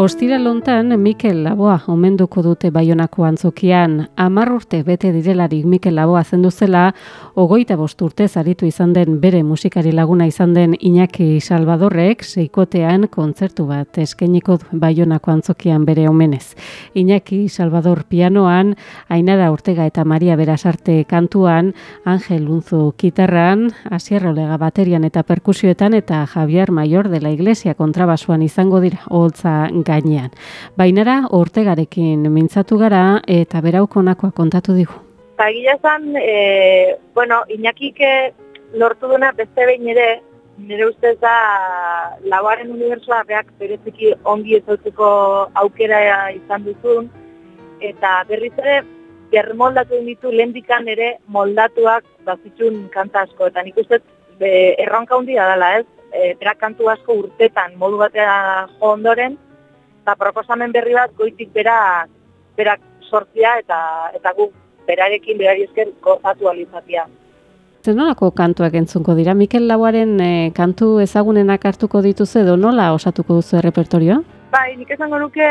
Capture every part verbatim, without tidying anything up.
Ostiral hontan Mikel Laboa omenduko dute Baionako antzokian. Hamar urte bete direlarik Mikel Laboa zenduzela, hogeita bost urte zaritu izan den bere musikari laguna izan den Iñaki Salvadorrek seikotean kontzertu bat eskainiko du Baionako antzokian bere omenez. Iñaki Salvador pianoan, Ainara Ortega eta Maria Berasarte kantuan, Angel Unzu kitarran, Asier Olega baterian eta perkusioetan eta Javier Mayor de la Iglesia kontrabasuan izango dira oholtza gainean. Bainara Ortegarekin mintzatu gara eta beraukonakoa kontatu digu. Egia esan, e, bueno, Iñakik lortu duna beste behin ere, nire ustez da Laboaren unibertsoa beak bereziki ongi ezautzeko aukera izan duzun, eta berriz ere bermoldatu ditu lehendikan ere moldatuak bazitxun kanta asko, eta nik ustez be, erronka handia dela ez, e, berak kantu asko urtetan modu batera jo ondoren, eta proposamen berri bat goitik bera, berak sortzia eta eta guk berarekin berari esker gozatu alizatia. Zenolako kantuak entzunko dira? Mikel Laboaren e, kantu ezagunenak hartuko dituzu edo nola osatuko duzu errepertorioa? Bai, nik esango nuke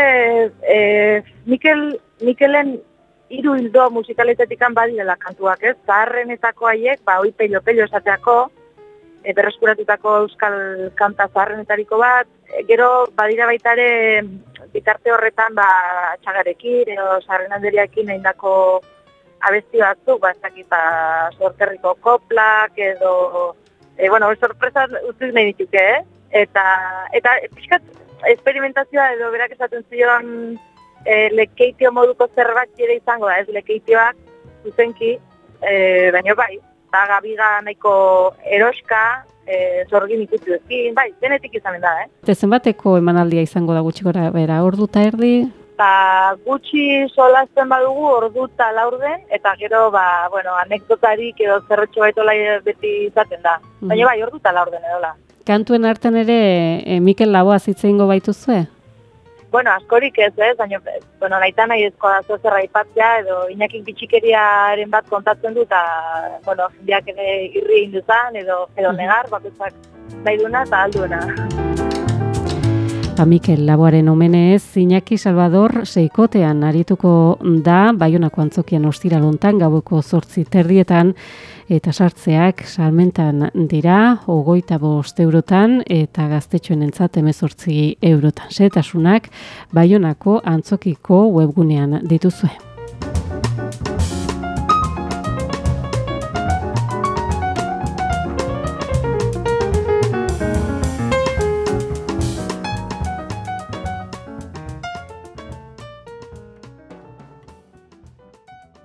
e, Mikel, Mikelen hiru hildo musikalitatetan badirela kantuak, ez? Zaharrenetako haiek, ba, hoi pello-pello esateako, e, berreskuratutako euskal kanta zaharrenetariko bat, e, gero badira baita ere bitarte horretan ba, txagarekin, edo zaharren handeriakin egindako abesti batzuk, ba, ez dakit, ba, sorterriko koplak, edo, e, bueno, sorpresa utziz nahi dituke, eh? Eta, eta pixkat, esperimentazioa edo berak esaten zion e, lekeitio moduko zerbait ere izango da, ez lekeitioak zuzenki, e, baina bai, eta gabiga nahiko eroska, e, zorgin ikutuekin, bai, denetik izanen da, eh? Eta zenbateko emanaldia izango da gutxi gora bera, ordu eta erdi? Ba, gutxi solazten badugu ordu eta laurden, eta gero, ba, bueno, anekdotarik edo zerretxo baitola beti izaten da. Baina bai, ordu eta laurden edola. Kantuen artean ere e, Mikel Laboa zitzeingo baituzue? Bueno, askorik ez, ez, baina, bueno, nahi eta nahi ezkoa da zerra ipatzea, edo Iñakik bitxikeriaren bat kontatzen du, eta, bueno, jendeak ere irri induzan, edo, edo negar, bakoitzak nahi duena eta alduena. Mikel Laboaren omenez, Iñaki Salvador seikotean arituko da Baionako antzokian ostiral hontan gaueko zortzi terdietan eta sartzeak salmentan dira hogeita bost eurotan eta gaztetxoenentzat hemezortzi eurotan. Xehetasunak Baionako antzokiko webgunean dituzue.